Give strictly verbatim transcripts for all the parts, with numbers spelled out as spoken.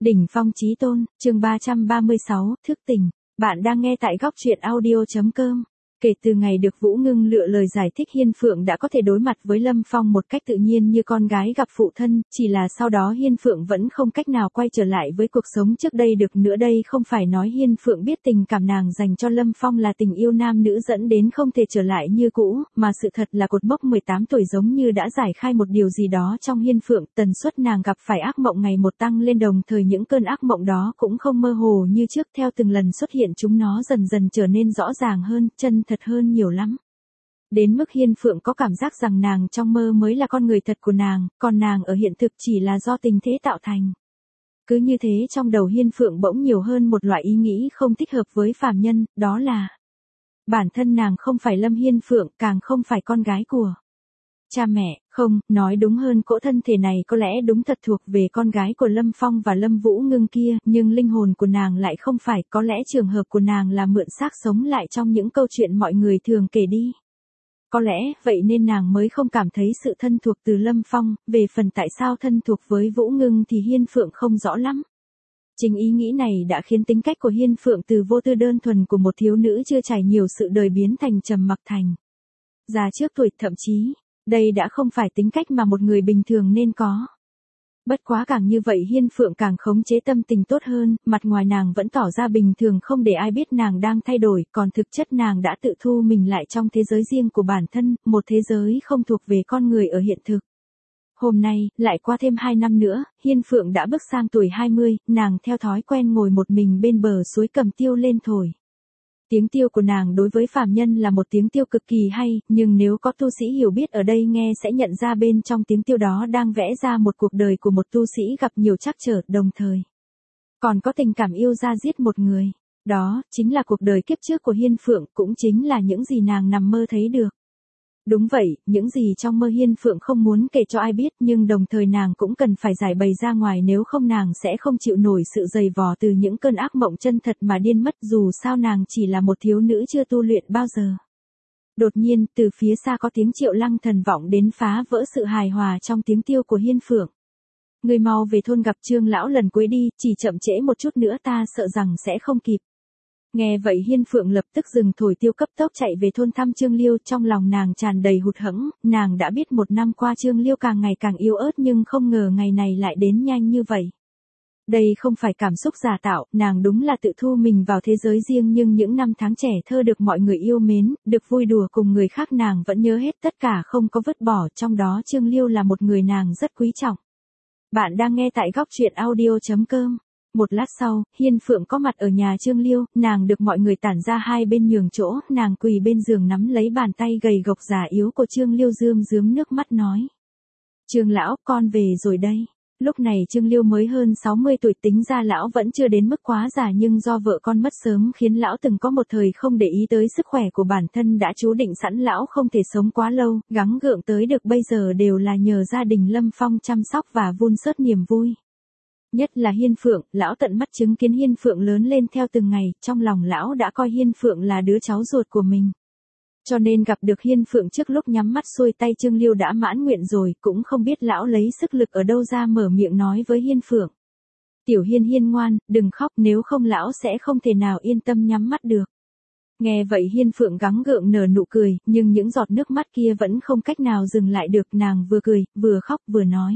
Đỉnh phong chí tôn, chương ba trăm ba mươi sáu, thức tỉnh. Bạn đang nghe tại góc truyện audio.com. Kể từ ngày được Vũ Ngưng lựa lời giải thích, Hiên Phượng đã có thể đối mặt với Lâm Phong một cách tự nhiên như con gái gặp phụ thân, chỉ là sau đó Hiên Phượng vẫn không cách nào quay trở lại với cuộc sống trước đây được nữa. Đây không phải nói Hiên Phượng biết tình cảm nàng dành cho Lâm Phong là tình yêu nam nữ dẫn đến không thể trở lại như cũ, mà sự thật là cột mốc mười tám tuổi giống như đã giải khai một điều gì đó trong Hiên Phượng. Tần suất nàng gặp phải ác mộng ngày một tăng lên, đồng thời những cơn ác mộng đó cũng không mơ hồ như trước, theo từng lần xuất hiện chúng nó dần dần trở nên rõ ràng hơn, chân thật hơn nhiều lắm. Đến mức Hiên Phượng có cảm giác rằng nàng trong mơ mới là con người thật của nàng, còn nàng ở hiện thực chỉ là do tình thế tạo thành. Cứ như thế trong đầu Hiên Phượng bỗng nhiều hơn một loại ý nghĩ không thích hợp với phàm nhân, đó là bản thân nàng không phải Lâm Hiên Phượng, càng không phải con gái của cha mẹ, không, nói đúng hơn cỗ thân thể này có lẽ đúng thật thuộc về con gái của Lâm Phong và Lâm Vũ Ngưng kia, nhưng linh hồn của nàng lại không phải, có lẽ trường hợp của nàng là mượn xác sống lại trong những câu chuyện mọi người thường kể đi. Có lẽ, vậy nên nàng mới không cảm thấy sự thân thuộc từ Lâm Phong, về phần tại sao thân thuộc với Vũ Ngưng thì Hiên Phượng không rõ lắm. Chính ý nghĩ này đã khiến tính cách của Hiên Phượng từ vô tư đơn thuần của một thiếu nữ chưa trải nhiều sự đời biến thành trầm mặc thành già trước tuổi, thậm chí đây đã không phải tính cách mà một người bình thường nên có. Bất quá càng như vậy Hiên Phượng càng khống chế tâm tình tốt hơn, mặt ngoài nàng vẫn tỏ ra bình thường không để ai biết nàng đang thay đổi, còn thực chất nàng đã tự thu mình lại trong thế giới riêng của bản thân, một thế giới không thuộc về con người ở hiện thực. Hôm nay, lại qua thêm hai năm nữa, Hiên Phượng đã bước sang tuổi hai mươi, nàng theo thói quen ngồi một mình bên bờ suối cầm tiêu lên thổi. Tiếng tiêu của nàng đối với phàm nhân là một tiếng tiêu cực kỳ hay, nhưng nếu có tu sĩ hiểu biết ở đây nghe sẽ nhận ra bên trong tiếng tiêu đó đang vẽ ra một cuộc đời của một tu sĩ gặp nhiều trắc trở, đồng thời còn có tình cảm yêu ra giết một người. Đó chính là cuộc đời kiếp trước của Hiên Phượng, cũng chính là những gì nàng nằm mơ thấy được. Đúng vậy, những gì trong mơ Hiên Phượng không muốn kể cho ai biết, nhưng đồng thời nàng cũng cần phải giải bày ra ngoài, nếu không nàng sẽ không chịu nổi sự dày vò từ những cơn ác mộng chân thật mà điên mất, dù sao nàng chỉ là một thiếu nữ chưa tu luyện bao giờ. Đột nhiên, từ phía xa có tiếng Triệu Lăng Thần vọng đến phá vỡ sự hài hòa trong tiếng tiêu của Hiên Phượng. Người mau về thôn gặp Trương lão lần cuối đi, chỉ chậm trễ một chút nữa ta sợ rằng sẽ không kịp. Nghe vậy Hiên Phượng lập tức dừng thổi tiêu, cấp tốc chạy về thôn thăm Trương Liêu, trong lòng nàng tràn đầy hụt hẫng, nàng đã biết một năm qua Trương Liêu càng ngày càng yếu ớt nhưng không ngờ ngày này lại đến nhanh như vậy. Đây không phải cảm xúc giả tạo, nàng đúng là tự thu mình vào thế giới riêng, nhưng những năm tháng trẻ thơ được mọi người yêu mến, được vui đùa cùng người khác nàng vẫn nhớ hết, tất cả không có vứt bỏ, trong đó Trương Liêu là một người nàng rất quý trọng. Bạn đang nghe tại góc truyện audio.com. Một lát sau, Hiên Phượng có mặt ở nhà Trương Liêu, nàng được mọi người tản ra hai bên nhường chỗ, nàng quỳ bên giường nắm lấy bàn tay gầy gộc già yếu của Trương Liêu, rơm rớm nước mắt nói: Trương lão, con về rồi đây. Lúc này Trương Liêu mới hơn sáu mươi tuổi, tính ra lão vẫn chưa đến mức quá già, nhưng do vợ con mất sớm khiến lão từng có một thời không để ý tới sức khỏe của bản thân, đã chú định sẵn lão không thể sống quá lâu, gắng gượng tới được bây giờ đều là nhờ gia đình Lâm Phong chăm sóc và vun sớt niềm vui. Nhất là Hiên Phượng, lão tận mắt chứng kiến Hiên Phượng lớn lên theo từng ngày, trong lòng lão đã coi Hiên Phượng là đứa cháu ruột của mình. Cho nên gặp được Hiên Phượng trước lúc nhắm mắt xuôi tay Trương Liêu đã mãn nguyện rồi, cũng không biết lão lấy sức lực ở đâu ra mở miệng nói với Hiên Phượng: Tiểu Hiên Hiên ngoan, đừng khóc, nếu không lão sẽ không thể nào yên tâm nhắm mắt được. Nghe vậy Hiên Phượng gắng gượng nở nụ cười, nhưng những giọt nước mắt kia vẫn không cách nào dừng lại được, nàng vừa cười, vừa khóc vừa nói: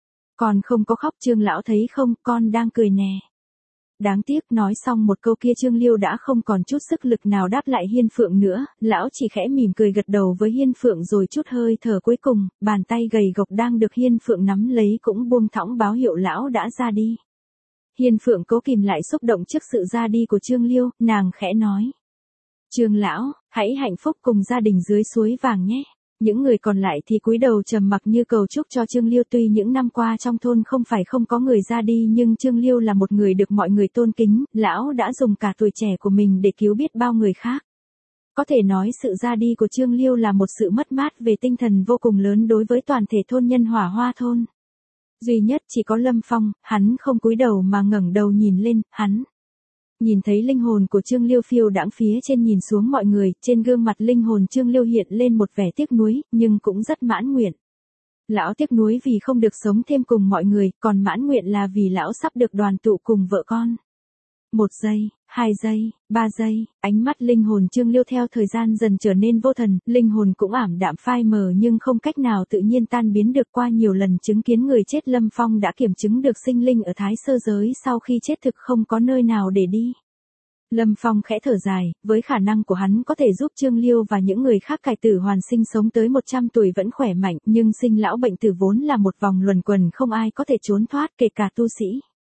Con không có khóc Trương lão thấy không, con đang cười nè. Đáng tiếc, nói xong một câu kia Trương Liêu đã không còn chút sức lực nào đáp lại Hiên Phượng nữa, lão chỉ khẽ mỉm cười gật đầu với Hiên Phượng rồi chút hơi thở cuối cùng, bàn tay gầy gộc đang được Hiên Phượng nắm lấy cũng buông thõng báo hiệu lão đã ra đi. Hiên Phượng cố kìm lại xúc động trước sự ra đi của Trương Liêu, nàng khẽ nói: Trương lão, hãy hạnh phúc cùng gia đình dưới suối vàng nhé. Những người còn lại thì cúi đầu trầm mặc như cầu chúc cho Trương Liêu. Tuy những năm qua trong thôn không phải không có người ra đi, nhưng Trương Liêu là một người được mọi người tôn kính, lão đã dùng cả tuổi trẻ của mình để cứu biết bao người khác. Có thể nói sự ra đi của Trương Liêu là một sự mất mát về tinh thần vô cùng lớn đối với toàn thể thôn nhân Hỏa Hoa thôn. Duy nhất chỉ có Lâm Phong, hắn không cúi đầu mà ngẩng đầu nhìn lên, hắn nhìn thấy linh hồn của Trương Liêu phiêu đãng phía trên nhìn xuống mọi người, trên gương mặt linh hồn Trương Liêu hiện lên một vẻ tiếc nuối, nhưng cũng rất mãn nguyện. Lão tiếc nuối vì không được sống thêm cùng mọi người, còn mãn nguyện là vì lão sắp được đoàn tụ cùng vợ con. Một giây, hai giây, ba giây, ánh mắt linh hồn Trương Liêu theo thời gian dần trở nên vô thần, linh hồn cũng ảm đạm phai mờ nhưng không cách nào tự nhiên tan biến được. Qua nhiều lần chứng kiến người chết, Lâm Phong đã kiểm chứng được sinh linh ở Thái Sơ giới sau khi chết thực không có nơi nào để đi. Lâm Phong khẽ thở dài, với khả năng của hắn có thể giúp Trương Liêu và những người khác cải tử hoàn sinh sống tới một trăm tuổi vẫn khỏe mạnh, nhưng sinh lão bệnh tử vốn là một vòng luẩn quẩn không ai có thể trốn thoát, kể cả tu sĩ.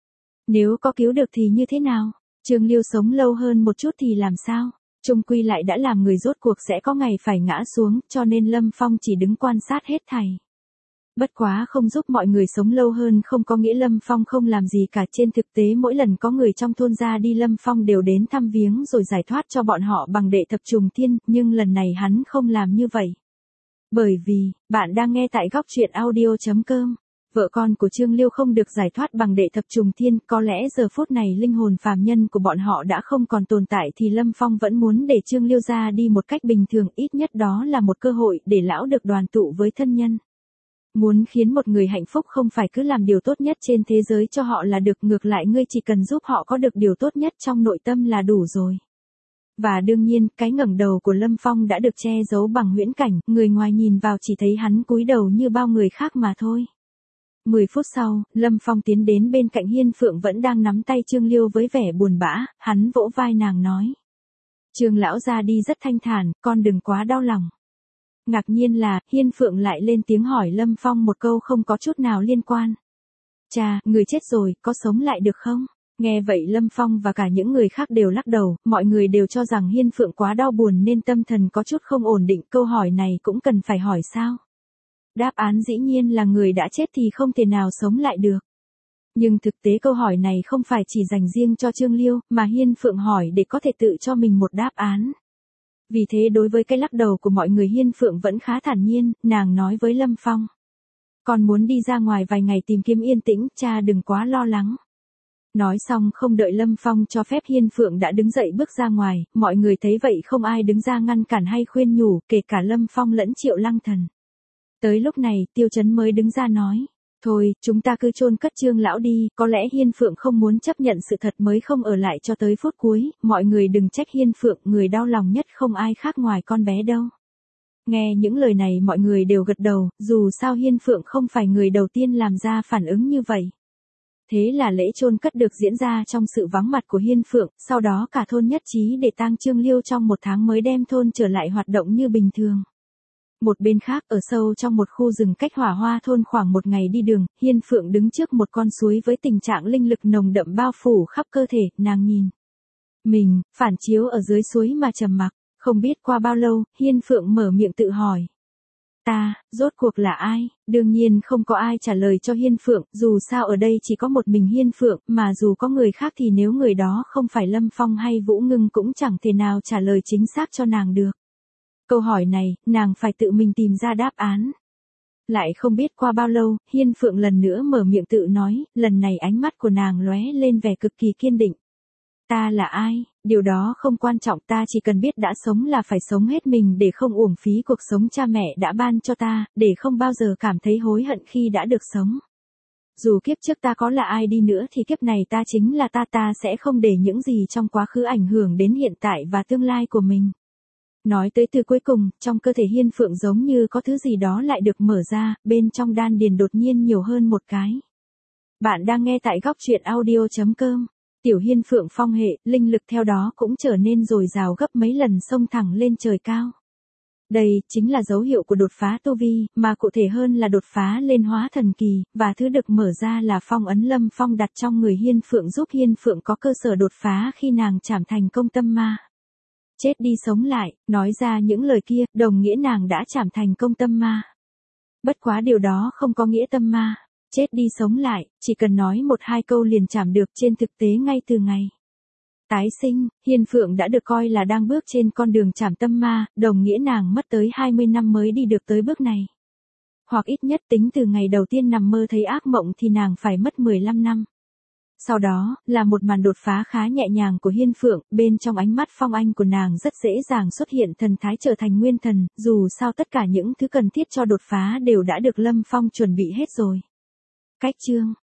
Nếu có cứu được thì như thế nào? Trương Liêu sống lâu hơn một chút thì làm sao? Chung quy lại đã làm người, rốt cuộc sẽ có ngày phải ngã xuống, cho nên Lâm Phong chỉ đứng quan sát hết thảy. Bất quá không giúp mọi người sống lâu hơn không có nghĩa Lâm Phong không làm gì cả. Trên thực tế mỗi lần có người trong thôn ra đi, Lâm Phong đều đến thăm viếng rồi giải thoát cho bọn họ bằng đệ thập trùng thiên, nhưng lần này hắn không làm như vậy. Bởi vì, bạn đang nghe tại góc truyện audio chấm com. Vợ con của Trương Liêu không được giải thoát bằng đệ thập trùng thiên, có lẽ giờ phút này linh hồn phàm nhân của bọn họ đã không còn tồn tại, thì Lâm Phong vẫn muốn để Trương Liêu ra đi một cách bình thường, ít nhất đó là một cơ hội để lão được đoàn tụ với thân nhân. Muốn khiến một người hạnh phúc không phải cứ làm điều tốt nhất trên thế giới cho họ là được, ngược lại ngươi chỉ cần giúp họ có được điều tốt nhất trong nội tâm là đủ rồi. Và đương nhiên, cái ngẩng đầu của Lâm Phong đã được che giấu bằng huyễn cảnh, người ngoài nhìn vào chỉ thấy hắn cúi đầu như bao người khác mà thôi. Mười phút sau, Lâm Phong tiến đến bên cạnh Hiên Phượng vẫn đang nắm tay Trương Liêu với vẻ buồn bã, hắn vỗ vai nàng nói. Trương lão ra đi rất thanh thản, con đừng quá đau lòng. Ngạc nhiên là, Hiên Phượng lại lên tiếng hỏi Lâm Phong một câu không có chút nào liên quan. Chà, người chết rồi, có sống lại được không? Nghe vậy Lâm Phong và cả những người khác đều lắc đầu, mọi người đều cho rằng Hiên Phượng quá đau buồn nên tâm thần có chút không ổn định, câu hỏi này cũng cần phải hỏi sao? Đáp án dĩ nhiên là người đã chết thì không thể nào sống lại được. Nhưng thực tế câu hỏi này không phải chỉ dành riêng cho Trương Liêu, mà Hiên Phượng hỏi để có thể tự cho mình một đáp án. Vì thế đối với cái lắc đầu của mọi người, Hiên Phượng vẫn khá thản nhiên, nàng nói với Lâm Phong. Con muốn đi ra ngoài vài ngày tìm kiếm yên tĩnh, cha đừng quá lo lắng. Nói xong không đợi Lâm Phong cho phép, Hiên Phượng đã đứng dậy bước ra ngoài, mọi người thấy vậy không ai đứng ra ngăn cản hay khuyên nhủ, kể cả Lâm Phong lẫn Triệu Lăng Thần. Tới lúc này, Tiêu Chấn mới đứng ra nói. Thôi, chúng ta cứ chôn cất Trương lão đi, có lẽ Hiên Phượng không muốn chấp nhận sự thật mới không ở lại cho tới phút cuối, mọi người đừng trách Hiên Phượng, người đau lòng nhất không ai khác ngoài con bé đâu. Nghe những lời này mọi người đều gật đầu, dù sao Hiên Phượng không phải người đầu tiên làm ra phản ứng như vậy. Thế là lễ chôn cất được diễn ra trong sự vắng mặt của Hiên Phượng, sau đó cả thôn nhất trí để tang Trương Liêu trong một tháng mới đem thôn trở lại hoạt động như bình thường. Một bên khác, ở sâu trong một khu rừng cách Hỏa Hoa thôn khoảng một ngày đi đường, Hiên Phượng đứng trước một con suối với tình trạng linh lực nồng đậm bao phủ khắp cơ thể, nàng nhìn mình, phản chiếu ở dưới suối mà trầm mặc. Không biết qua bao lâu, Hiên Phượng mở miệng tự hỏi. Ta, rốt cuộc là ai? Đương nhiên không có ai trả lời cho Hiên Phượng, dù sao ở đây chỉ có một mình Hiên Phượng, mà dù có người khác thì nếu người đó không phải Lâm Phong hay Vũ Ngưng cũng chẳng thể nào trả lời chính xác cho nàng được. Câu hỏi này, nàng phải tự mình tìm ra đáp án. Lại không biết qua bao lâu, Hiên Phượng lần nữa mở miệng tự nói, lần này ánh mắt của nàng lóe lên vẻ cực kỳ kiên định. Ta là ai? Điều đó không quan trọng, ta chỉ cần biết đã sống là phải sống hết mình để không uổng phí cuộc sống cha mẹ đã ban cho ta, để không bao giờ cảm thấy hối hận khi đã được sống. Dù kiếp trước ta có là ai đi nữa thì kiếp này ta chính là ta, ta sẽ không để những gì trong quá khứ ảnh hưởng đến hiện tại và tương lai của mình. Nói tới từ cuối cùng, trong cơ thể Hiên Phượng giống như có thứ gì đó lại được mở ra, bên trong đan điền đột nhiên nhiều hơn một cái. Bạn đang nghe tại góc truyện audio chấm com. Tiểu Hiên Phượng phong hệ, linh lực theo đó cũng trở nên dồi dào gấp mấy lần, xông thẳng lên trời cao. Đây chính là dấu hiệu của đột phá tu vi, mà cụ thể hơn là đột phá lên hóa thần kỳ, và thứ được mở ra là phong ấn Lâm Phong đặt trong người Hiên Phượng, giúp Hiên Phượng có cơ sở đột phá khi nàng trảm thành công tâm ma. Chết đi sống lại, nói ra những lời kia, đồng nghĩa nàng đã trảm thành công tâm ma. Bất quá điều đó không có nghĩa tâm ma chết đi sống lại, chỉ cần nói một hai câu liền trảm được. Trên thực tế ngay từ ngày tái sinh, Hiên Phượng đã được coi là đang bước trên con đường trảm tâm ma, đồng nghĩa nàng mất tới hai mươi năm mới đi được tới bước này. Hoặc ít nhất tính từ ngày đầu tiên nằm mơ thấy ác mộng thì nàng phải mất mười lăm năm. Sau đó, là một màn đột phá khá nhẹ nhàng của Hiên Phượng, bên trong ánh mắt Phong Anh của nàng rất dễ dàng xuất hiện thần thái trở thành nguyên thần, dù sao tất cả những thứ cần thiết cho đột phá đều đã được Lâm Phong chuẩn bị hết rồi. Cách chương